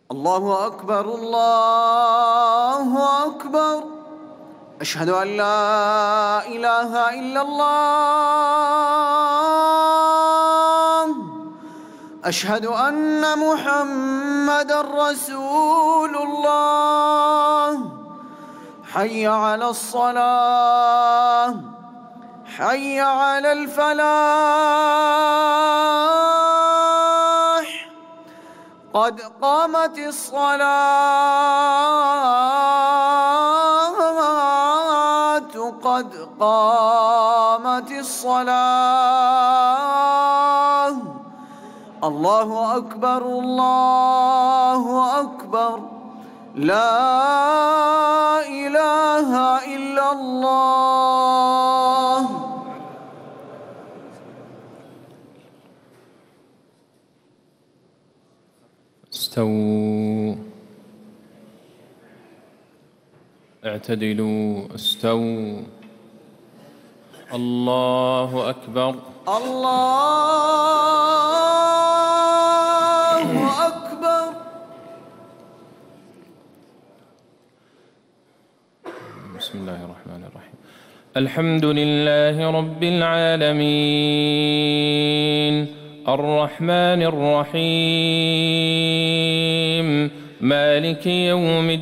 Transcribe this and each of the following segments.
الله أكبر الله أكبر. أشهد أن لا إله إلا الله. أشهد أن محمدًا رسول الله. حي على الصلاة، حي على الفلاح، قد قامت الصلاة، قد قامت الصلاة. الله أكبر الله أكبر. لا إله إلا الله. استووا، اعتدلوا، استووا. الله أكبر الله أكبر. بسم الله الرحمن الرحيم. الحمد لله رب العالمين، الرحمن الرحيم، مالك يوم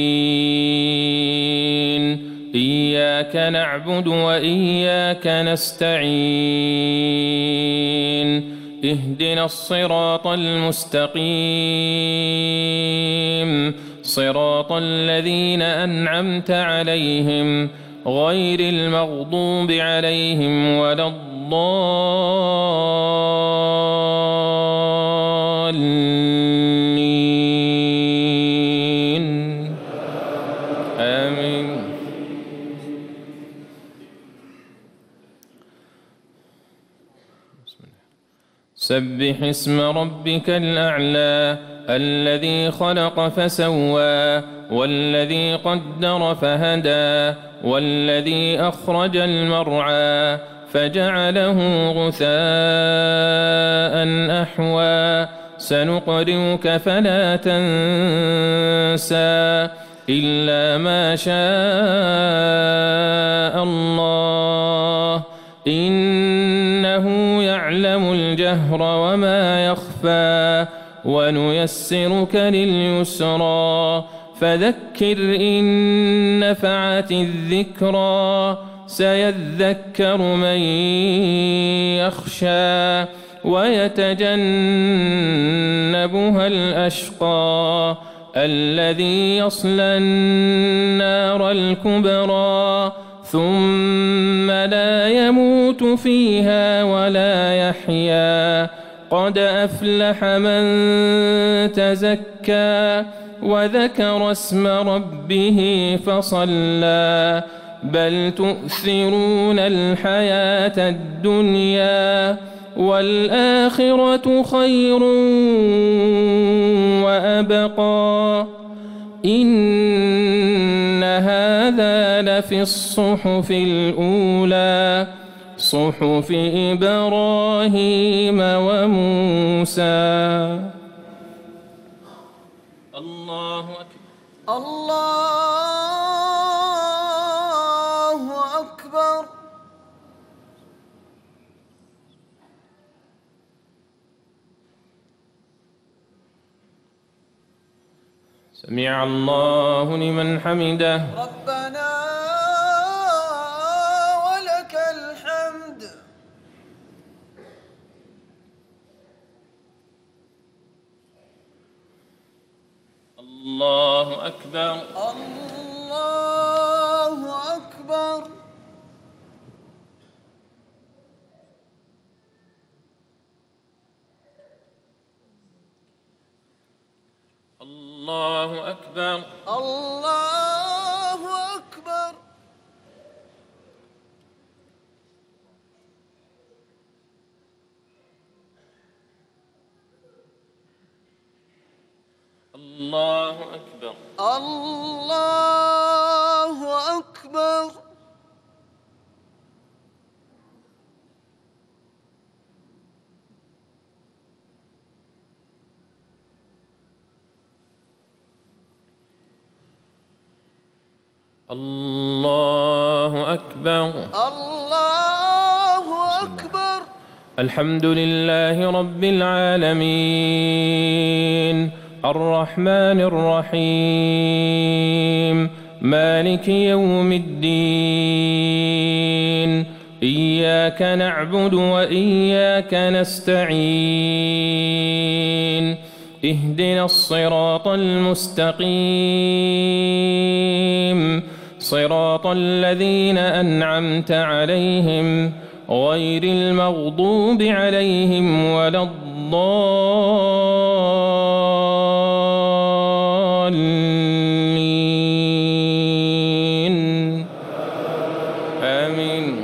الدين. إياك نعبد وإياك نستعين. اهدنا الصراط المستقيم، صراط الذين أنعمت عليهم غير المغضوب عليهم ولا الضالين. آمين. سبح اسم ربك الأعلى الذي خلق فسوى والذي قدر فهدى والذي أخرج المرعى فجعله غثاء أحوى. سنقرئك فلا تنسى إلا ما شاء الله، إنه يعلم الجهر وما يخفى. ونيسرك لليسرى فذكر إن نفعت الذكرى. سيذكر من يخشى ويتجنبها الأشقى الذي يصلى النار الكبرى ثم لا يموت فيها ولا يحيا. قد أفلح من تزكى وذكر اسم ربه فصلى. بل تؤثرون الحياة الدنيا والآخرة خير وأبقى. إن هذا لفي الصحف الأولى، صحف إبراهيم وموسى. الله أكبر الله أكبر. سمع الله لمن حمده. ربنا ولك الحمد. الله أكبر الله أكبر. الله أكبر الله أكبر. الله أكبر الله أكبر. الله أكبر. الله أكبر. الحمد لله رب العالمين الرحمن الرحيم مالك يوم الدين إياك نعبد وإياك نستعين اهدنا الصراط المستقيم صراط الذين أنعمت عليهم غير المغضوب عليهم ولا الضالين آمين.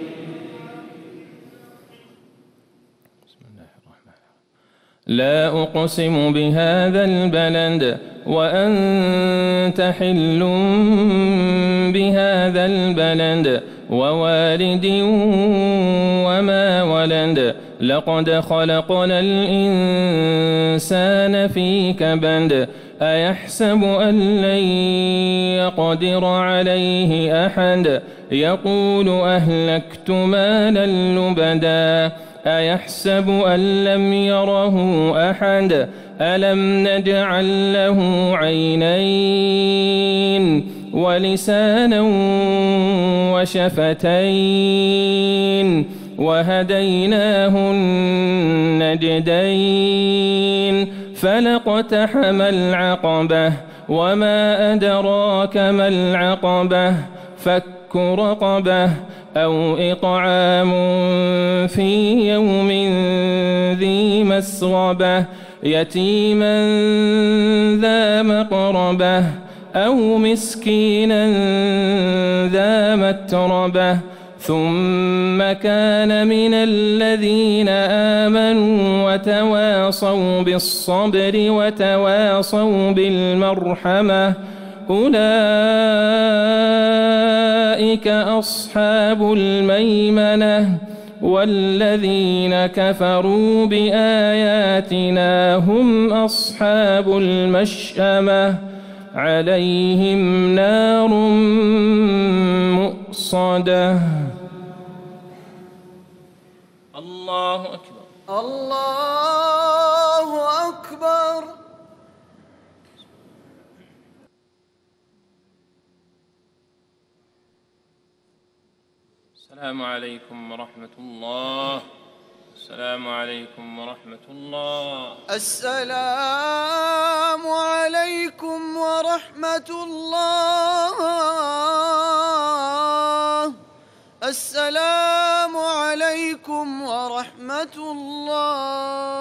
بسم الله الرحمن الرحيم. لا أقسم بهذا البلد وأنت حل بهذا البلد ووالد وما ولد لقد خلقنا الإنسان في كبد أيحسب أن لن يقدر عليه أحد يقول أهلكت مالا لبدا أيحسب أن لم يره أحد ألم نجعل له عينين ولسانا وشفتين وهديناه النجدين فلاقتحم العقبة وما أدراك ما العقبة فك رقبة أو إطعام في يوم ذي مسغبة يتيما ذا مقربة أو مسكينا ذا متربة ثم كان من الذين آمنوا وتواصوا بالصبر وتواصوا بالمرحمة أولئك أصحاب الميمنة والذين كفروا بآياتنا هم أصحاب المشأمة عليهم نار مؤصدة. الله أكبر. الله أكبر. السلام عليكم ورحمة الله. السلام عليكم ورحمة الله. السلام عليكم ورحمة الله. السلام عليكم ورحمة الله.